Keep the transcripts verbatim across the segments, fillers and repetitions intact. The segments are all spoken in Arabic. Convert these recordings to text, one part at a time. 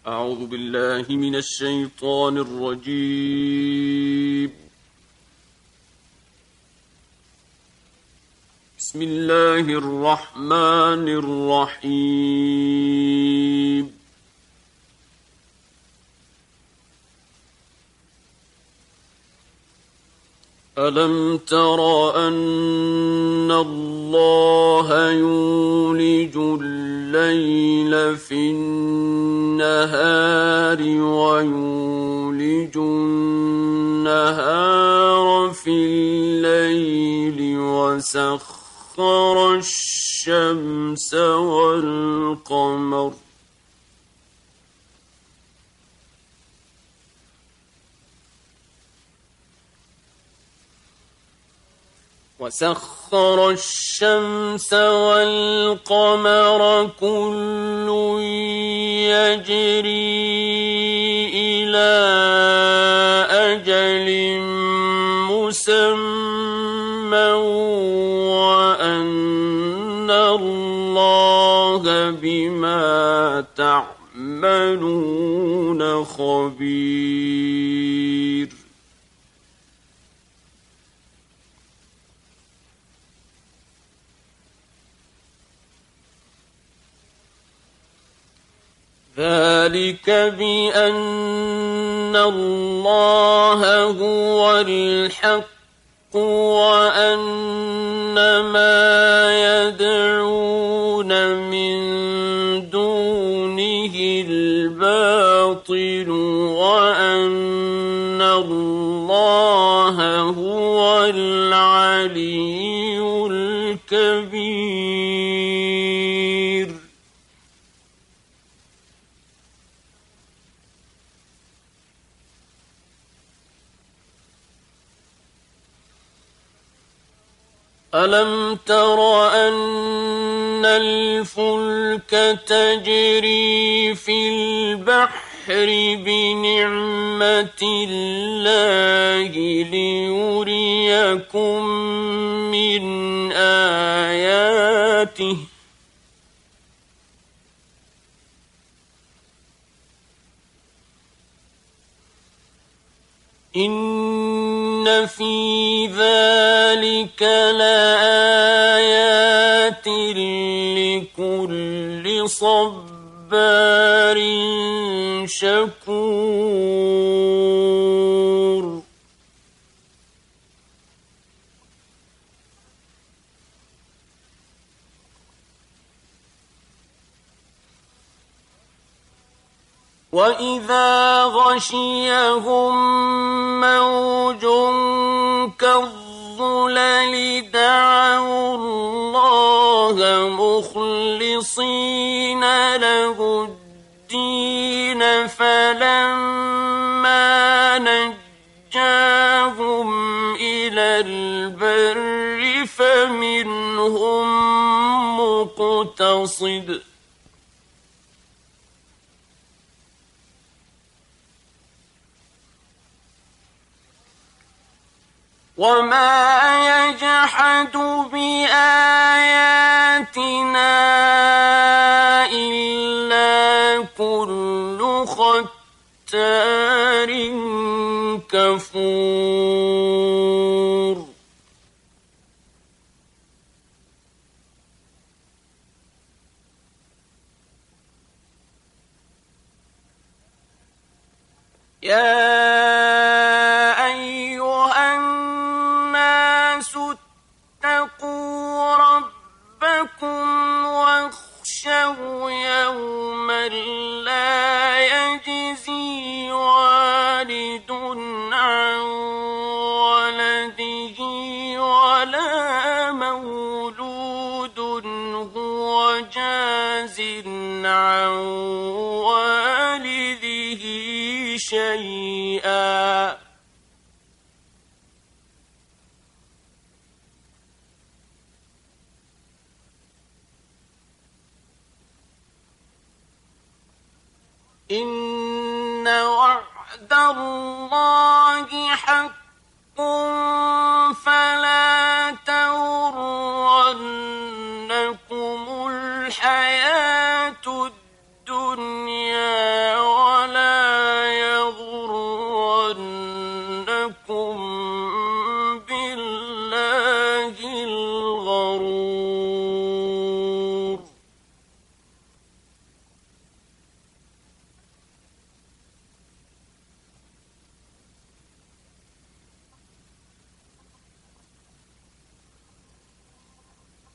أعوذ بالله من الشيطان الرجيم. بسم الله الرحمن الرحيم. ألم تر أن الله يولج الليل في النهار ويولج النهار في الليل وسخر الشمس والقمر وسخر الشمس والقمر كل يجري إلى أجل مسمى وأن الله بما تعملون خبير. ذلك بأن الله هو الحق وأن ما يدعون من دونه الباطل وأن الله هو العلي الكبير. ألم تر أن الفلك تجري في البحر بنعمة الله ليريكم من آياته إن في ذلك لآيات لكل صبار شكور. وإذا غشيهم موج كالظلل دعوا الله مخلصين له الدين فلما نجاهم إلى البر فمنهم مقتصد وما يجحد بآياتنا إلا كل ختار كفور. يا اتقوا ربكم واخشوا يوما لا يجزي والد عن ولده ولا مولود هو جاز عن والده شيئا إن وعد الله حق فلا تغرنكم الحياة الدنيا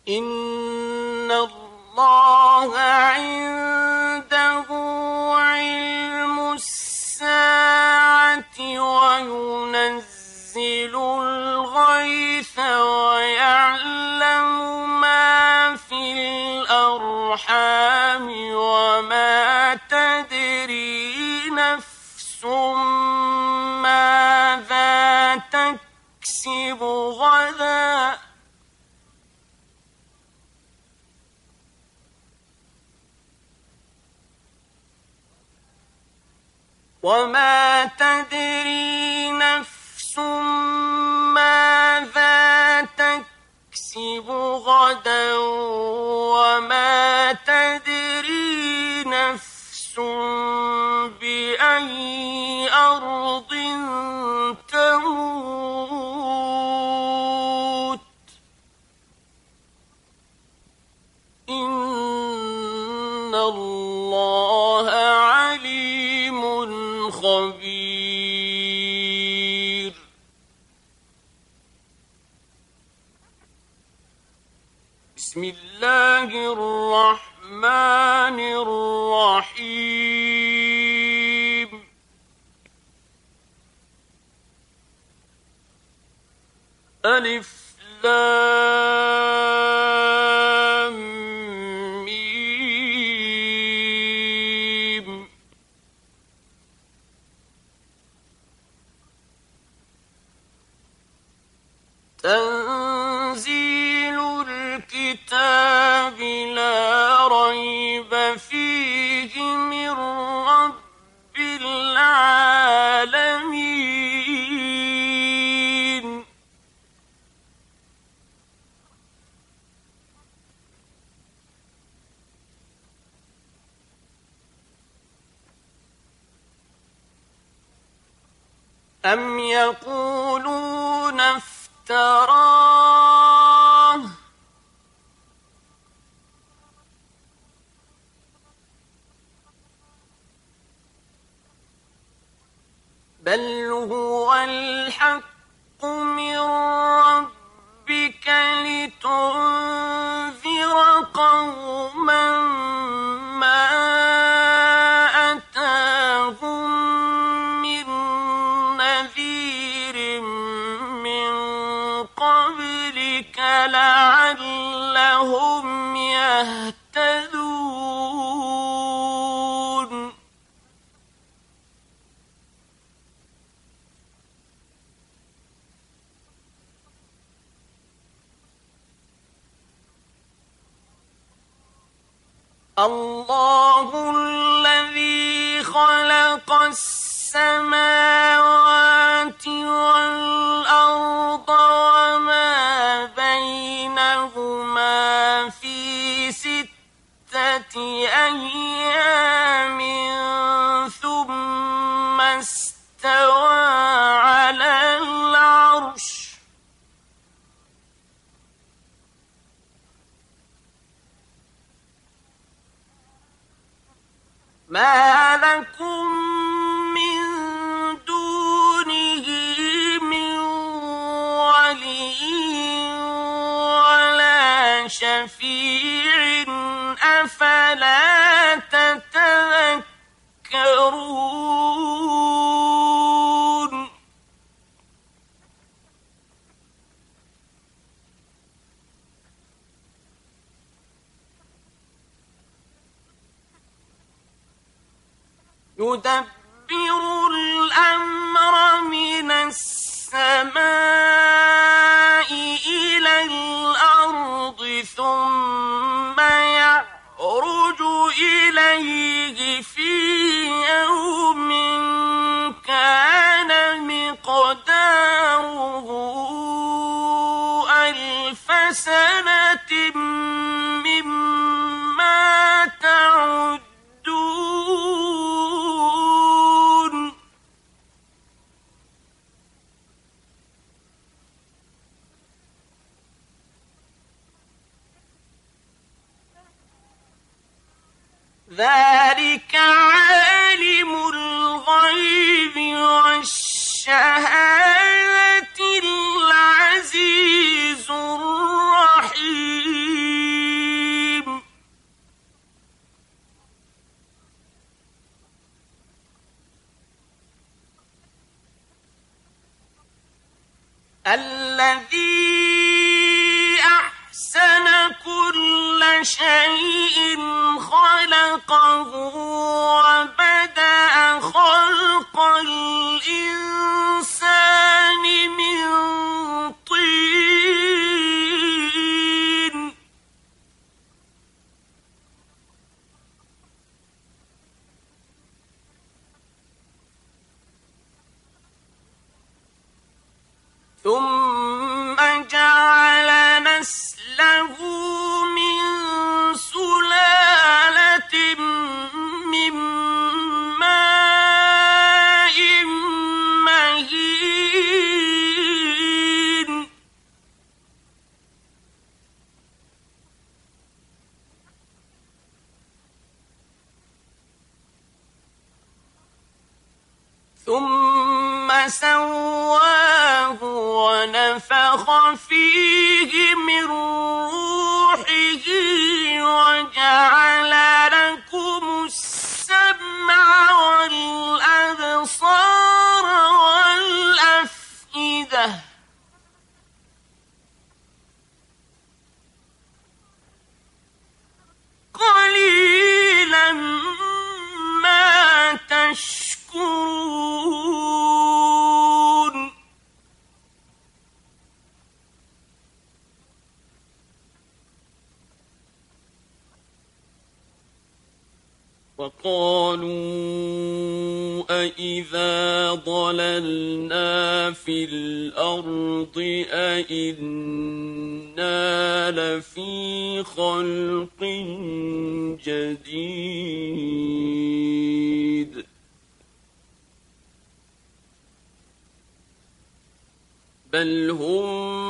إن الله عنده علم الساعة وينزل الغيث ويعلم ما في الأرحام وما تدري نفس ماذا تكسب غدا وما تدري نفس ماذا تكسب غدا وما تدري نفس بأي أرض تموت إن الله عليم خبير. بسم الله الرحمن الرحيم. ألف لام ميم. تنزيل الكتاب لا ريب فيه من رب العالمين. أم يقولون افتراه بل هو الحق من ربك لتنذر قوما ما أتاهم من نذير من قبلك لعلهم يهتدون. الله الذي خلق السماوات والأرض وما بينهما في ستة أيام ثم استوى على العرش ما لكم من دونه من ولي ولا شفيع أفلا تتذكرون. يدبر الأمر من السماء إلى الأرض ثم يعرج إليه في يوم كان مقداره ألف سنة مما تعدون. ذلك عالم الغيب والشهادة العزيز الرحيم. الذي أحسن كل شيء خلقه وبدأ خلق الإنسان من طين ثم جعل نسله من سلالة من ماء مهين ثم سواه ونفخ فيه من روحه وجعل لكم السمع والأبصار والأفئدة قليلا ما تشكرون وقالوا أإذا ضللنا في الأرض أإنا لفي خلق جديد بل هم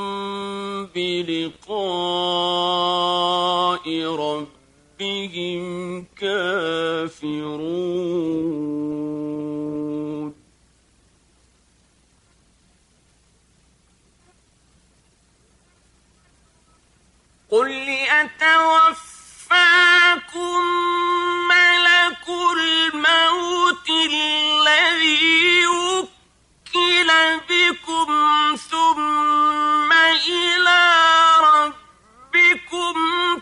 بلقاء ربهم كافرون قل يتوفاكم ملك الموت الذي وكل بكم ثم إلى ربكم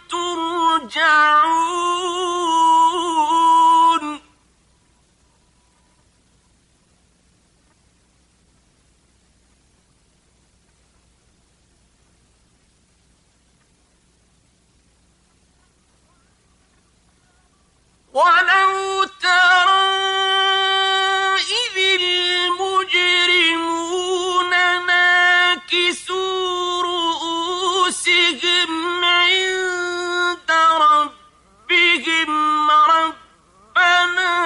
ترجعون ولو ترى إذ المجرمون ناكسوا رؤوسهم عند ربهم ربنا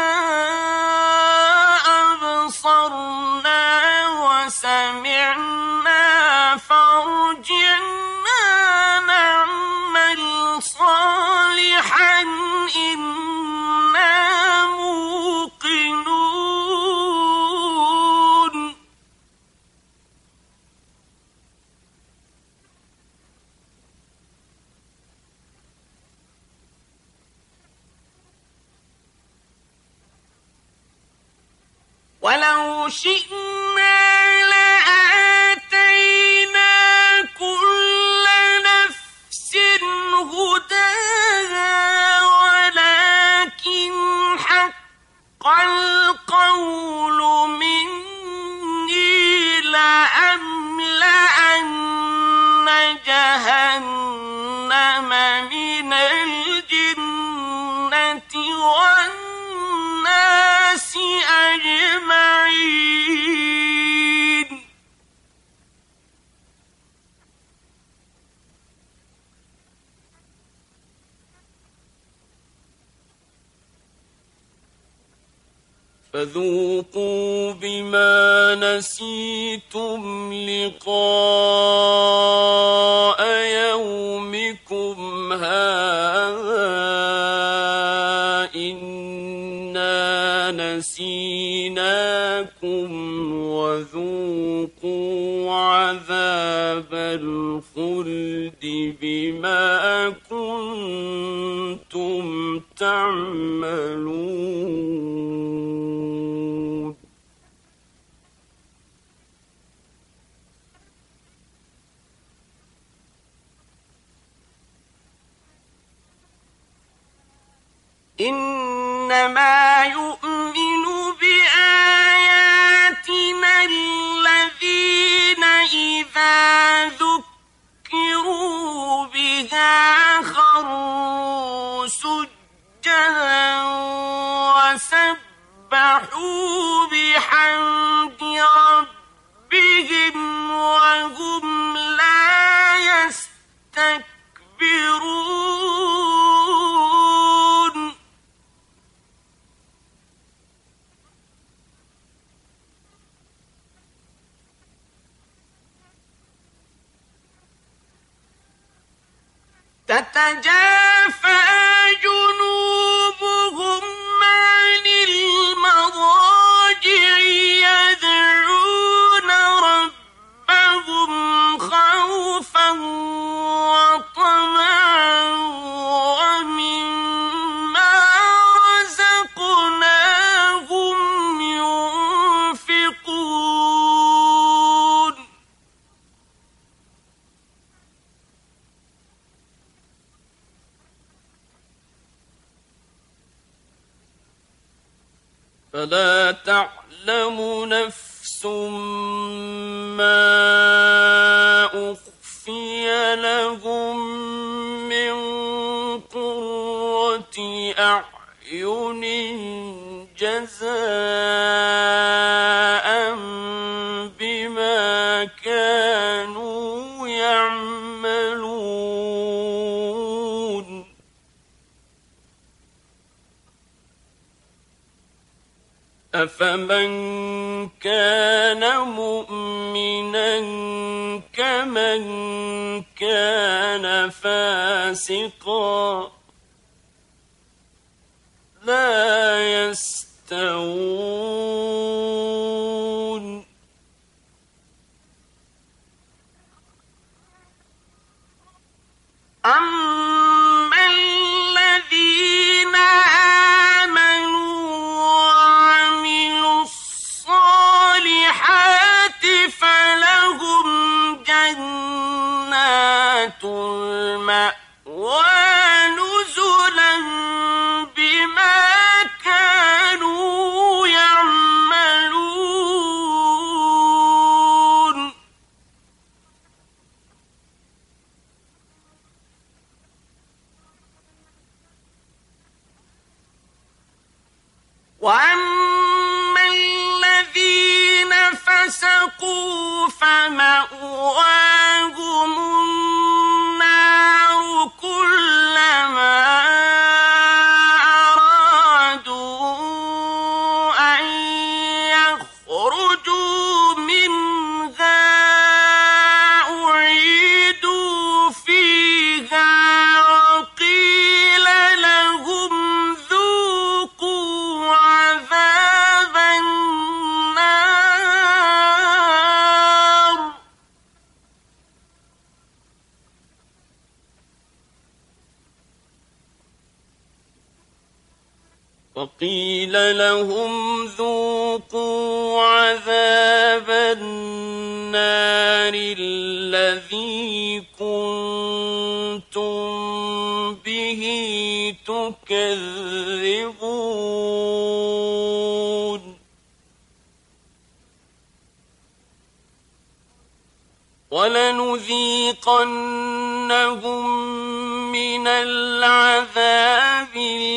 أبصرنا وسمعنا فارجعنا نعمل صالحا إنا موقنون ولو شئنا لآتينا كل نفس هداها ولكن حق القول مني لأملأن جهنم من الجنة والناس أجمعين فذوقوا بما نسيتم لقاء يومكم هذا إنا نسيناكم وذوقوا عذاب الخلد بما كنتم تعملون. إنما يؤمن بآياتنا الذين إذا ذكروا بها خروا سجدا وسبحوا بحمد ربهم وهم لا يستكبرون تتجافى جنوبهم عن المضاجع يدعون ربهم خوفا وطمعا ومما رزقناهم ينفقون فلا تعلم نفس ما أخفي لهم من قرة أعين جزاء بما كانوا يعملون أفمن كان مؤمنا كمن كان فاسقا لا يستوون أما الذين آمنوا وعملوا الصالحات فلهم جنات المأوى نزلا بما كانوا يعملون وأما الذين فسقوا فمأواهم النار كلما أرادوا أن يخرجوا منها أعيدوا فيها وقيل لهم ذوقوا عذاب النار وقيل لهم ذوقوا عذاب النار الذي كنتم به تكذبون ولنذيقنهم من العذاب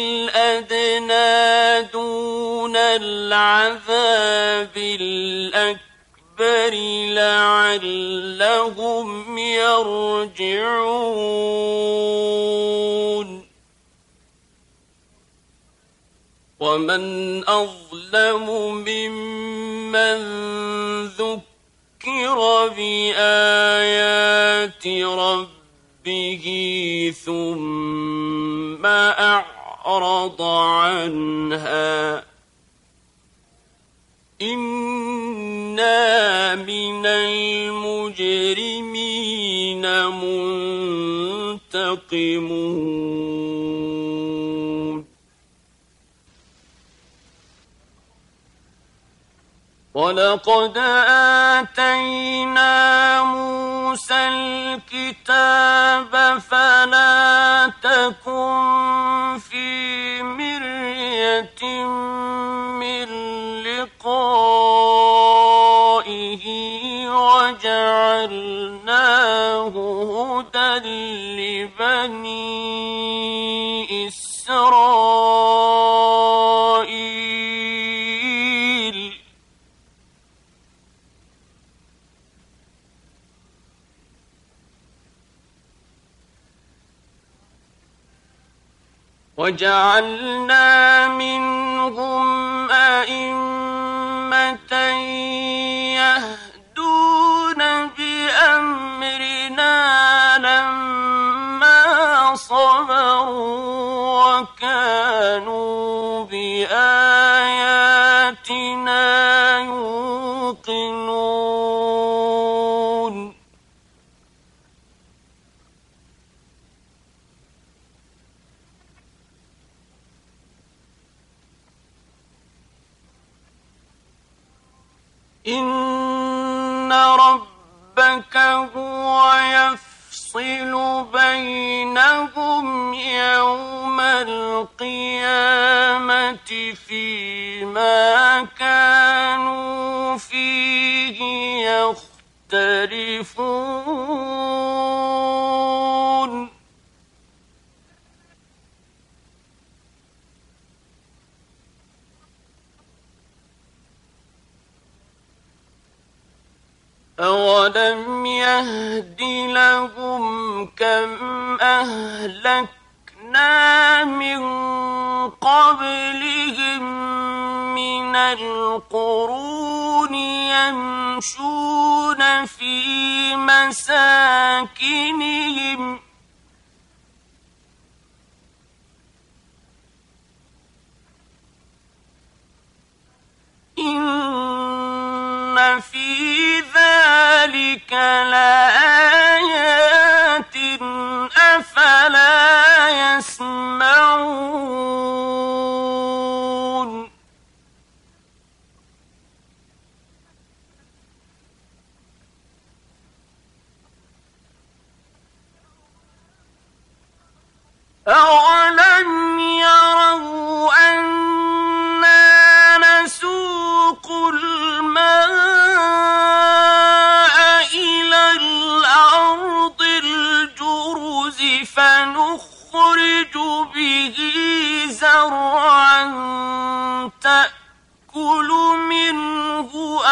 الأدنى دون العذاب الأكبر لعلهم يرجعون ومن أظلم ممن ذكر بآيات ربه ثم أعرض عنها إنا من المجرمين منتقمون ولقد آتينا موسى الكتاب فلا تكن في مرية هدى لبني إسرائيل وجعلنا منهم أئمة يهدون بأمرنا لما صبروا وكانوا بآياتنا يوقنون إن ربك هو يفصل بينهم يوم القيامة فيما كانوا فيه يختلفون أولم يهد لهم كم أهلكنا من قبلهم من القرون يمشون في مساكنهم إن في ذلك لآيات أفلا يسمعون أولم يروا أنا نسوق الماء إلى الأرض الجرز فنخرج به زرعا تأكل منه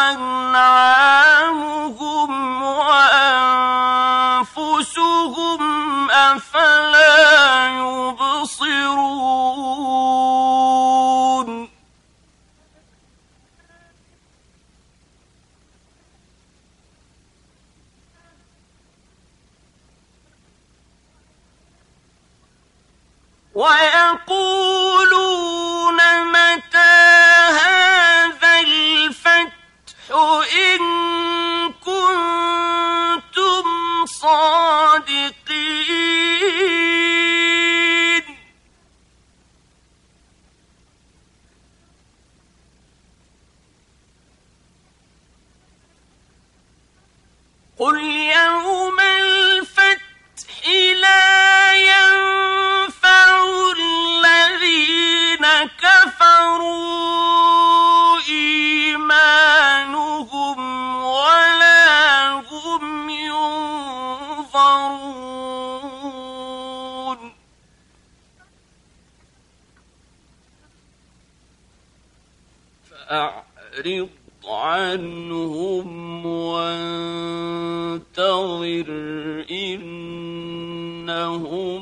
أنعامهم وأنفسهم أفلا يبصرون ويقولون متى هذا الفتح إن كنتم صادقين قل يوم الفتح لا ينفع الذين كفروا إيمانهم ولا هم ينظرون فأعرض عنهم وانتظر إنهم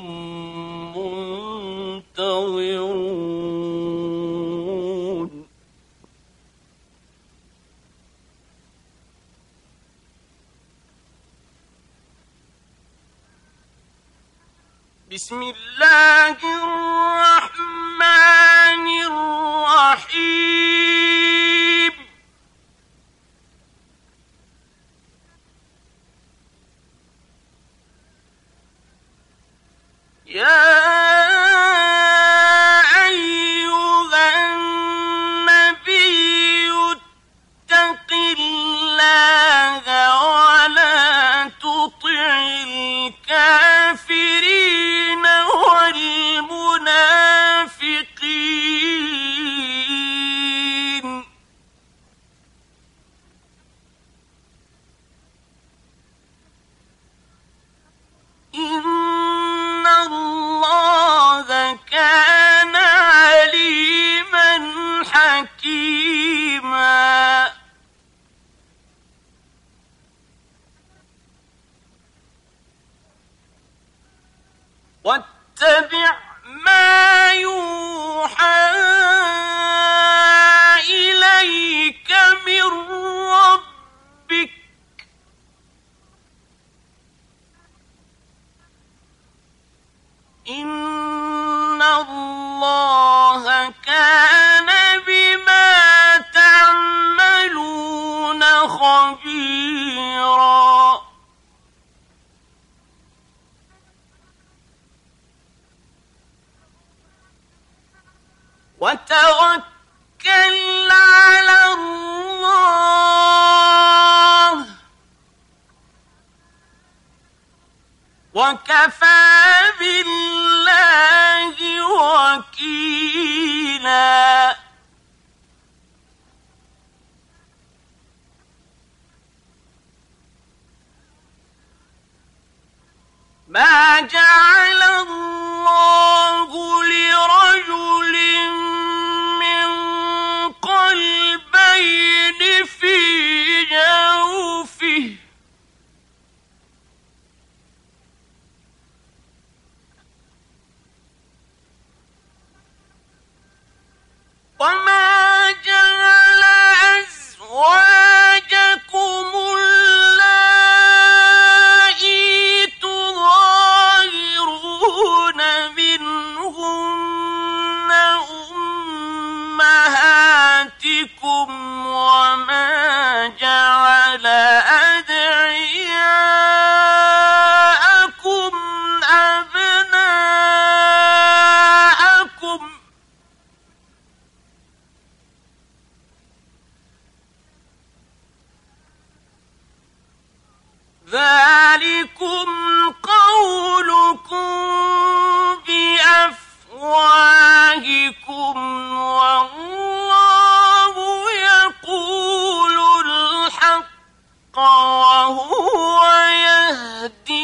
منتظرون بسم الله الرحمن الرحيم يا أيها النبي اتق الله ولا تطع الكافرين والمنافقين واتبع ما يوحى إليك من ربك إن الله كان بما تعملون خبيرا وتوكل على الله وكفى بالله وكيلا ما جعل الله لرجل من قلبين في جوفه وما جعل أزواجكم اللائي تظاهرون منهن أمهاتكم وما جعل أدعياءكم أبناءكم ذلكم قولكم بأفواهكم والله يقول الحق وهو يهدي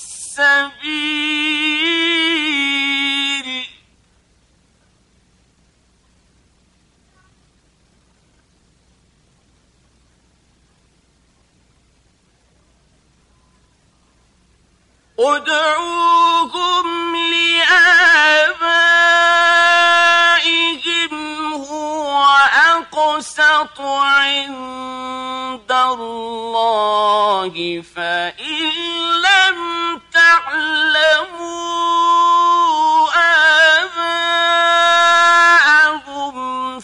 السبيل ادعوهم لآبائهم هو أقسط عند الله فإن لم تعلموا آباءهم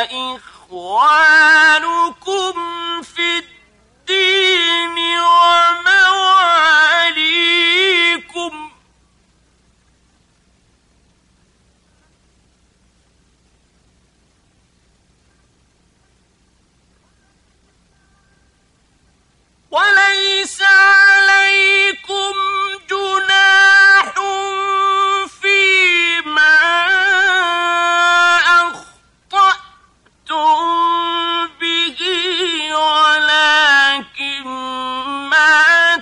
فإخوانكم في الدين ومواليكم وليس عليكم جناح فيما أخطأتم به ولكن ما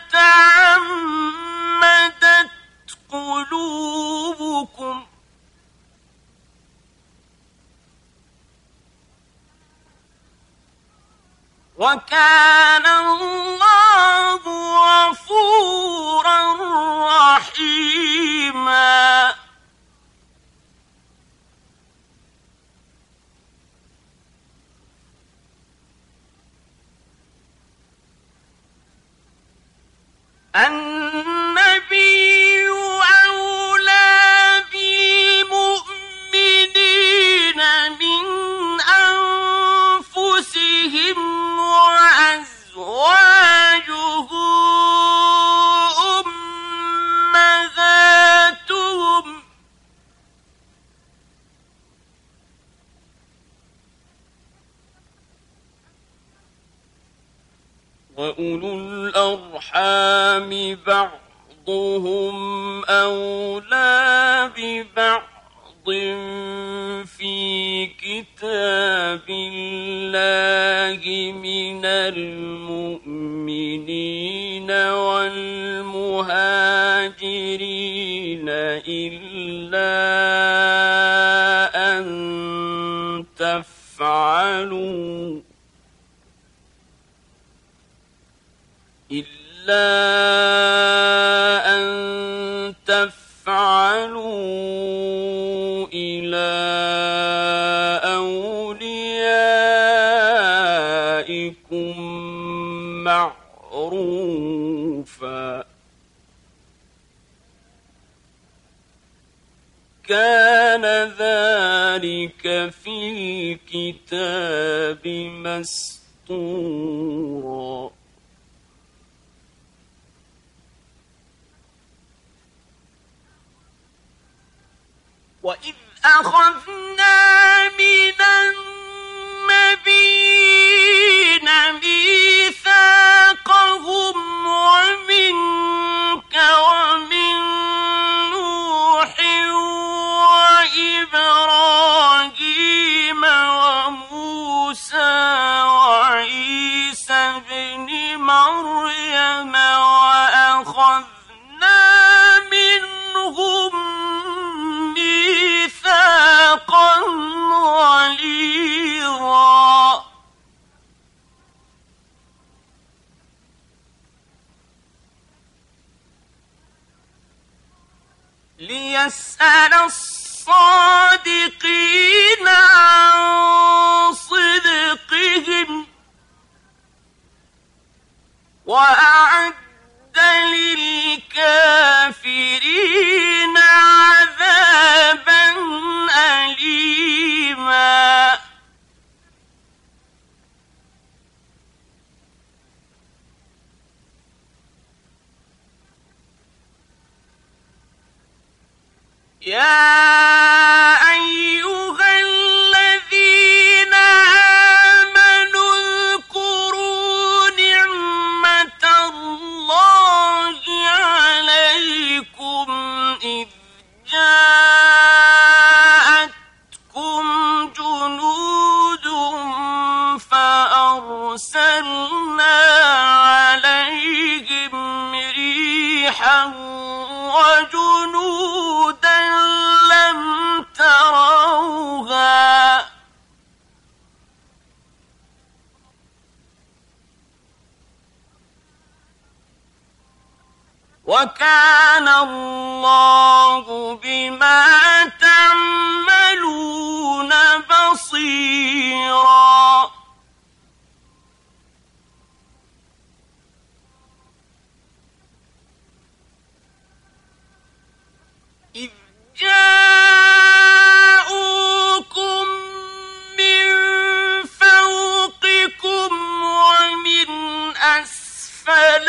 تعمدت قلوبكم وكان الله غفورا رحيما النبي أولى بالمؤمنين من أنفسهم وأزواجه أمهاتهم وأولو الأرحام بعضهم أولى ببعض في كتاب الله من المؤمنين والمهاجرين إلا أن تفعلوا إلا أن تفعلوا كان ذلك في الكتاب مسطورا. وإذ أخذنا من النبيين ميثاقهم ومنك ومن نوح وإبراهيم وموسى وعيسى ابن مريم وأخذنا منهم ميثاقا غليظا. ليسأل الصادقين عن صدقهم وأعد للكافرين عذابا أليما. يا أيها الذين آمنوا اذكروا نعمة الله عليكم إذ جاءتكم جنود فأرسلنا عليهم ريحا وجنودا لم تروها وكان الله بما تعملون بصيرا. إذ جاءوكم من فوقكم ومن أسفل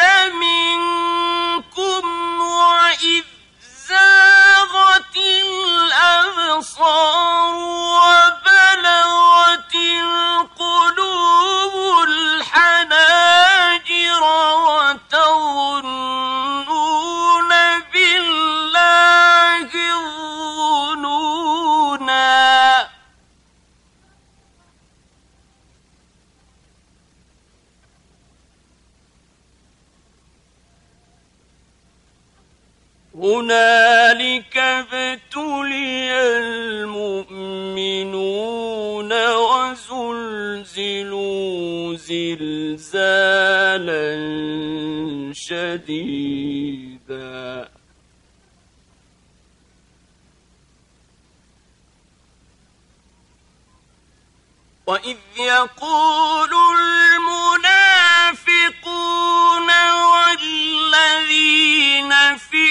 منكم وإذ زاغت الأبصار وبلغت القلوب الحناجر وتظنون بالله الظنونا. هنالك ابتلي المؤمنون وزلزلوا زلزالا شديدا. وإذ يقول المنافقون والذين في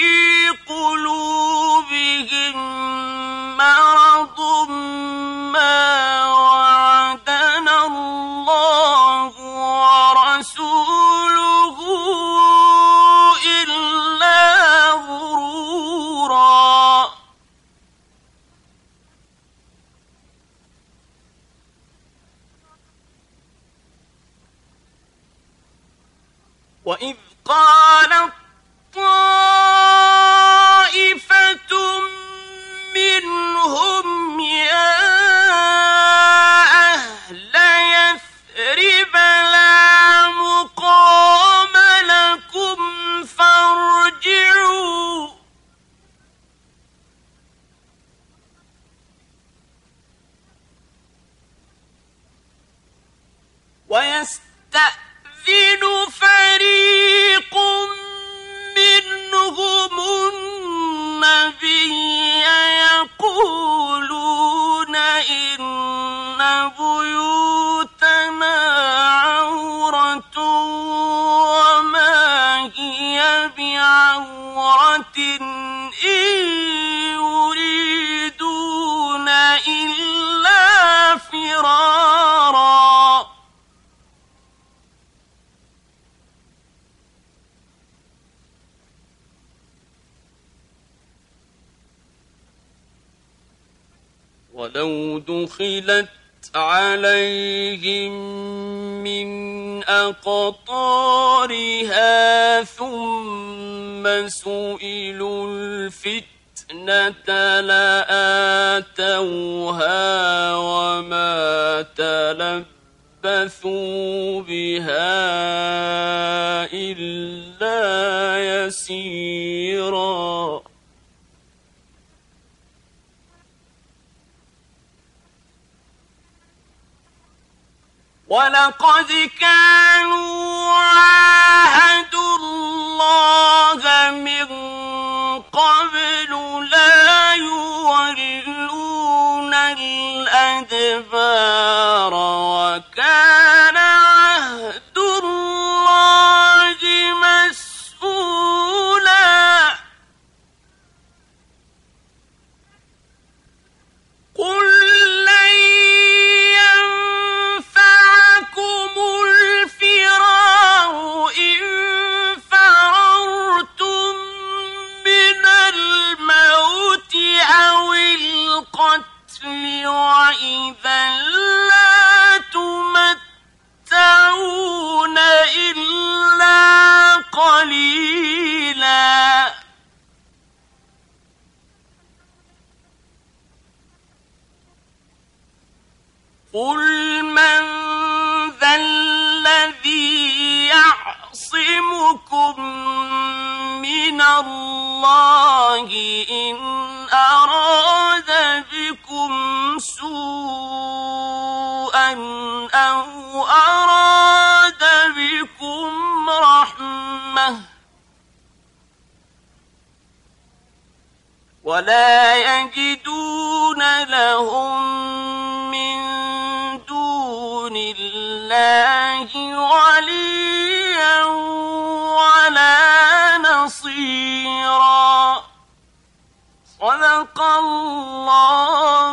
قلوبهم مرض ما وعدنا الله ورسوله إلا غرورا. وإذ قالت طائفة منهم يا أهل يثرب لا مقام لكم فارجعوا ويستأذن فريق منهم النبي يقولون إن بيوتنا عورة وما هي بعورة إن يريدون ولو دخلت عليهم من أقطارها ثم سئلوا الفتنة لآتوها وما تلبثوا بها إلا يسيرا ولقد كانوا عاهدوا الله من قبل لا يولون الأدبار وكان عهد الله مسؤولا قل لن ينفعكم الفرار إن فررتم من الموت أو القتل وإذا لا تمتعون إلا قليلا قل من ذا الذي يعصمكم من الله إن أراد بكم سوءا أو أراد بكم رحمة ولا يجدون لهم من دون الله وليا ولا نصيرا صدق الله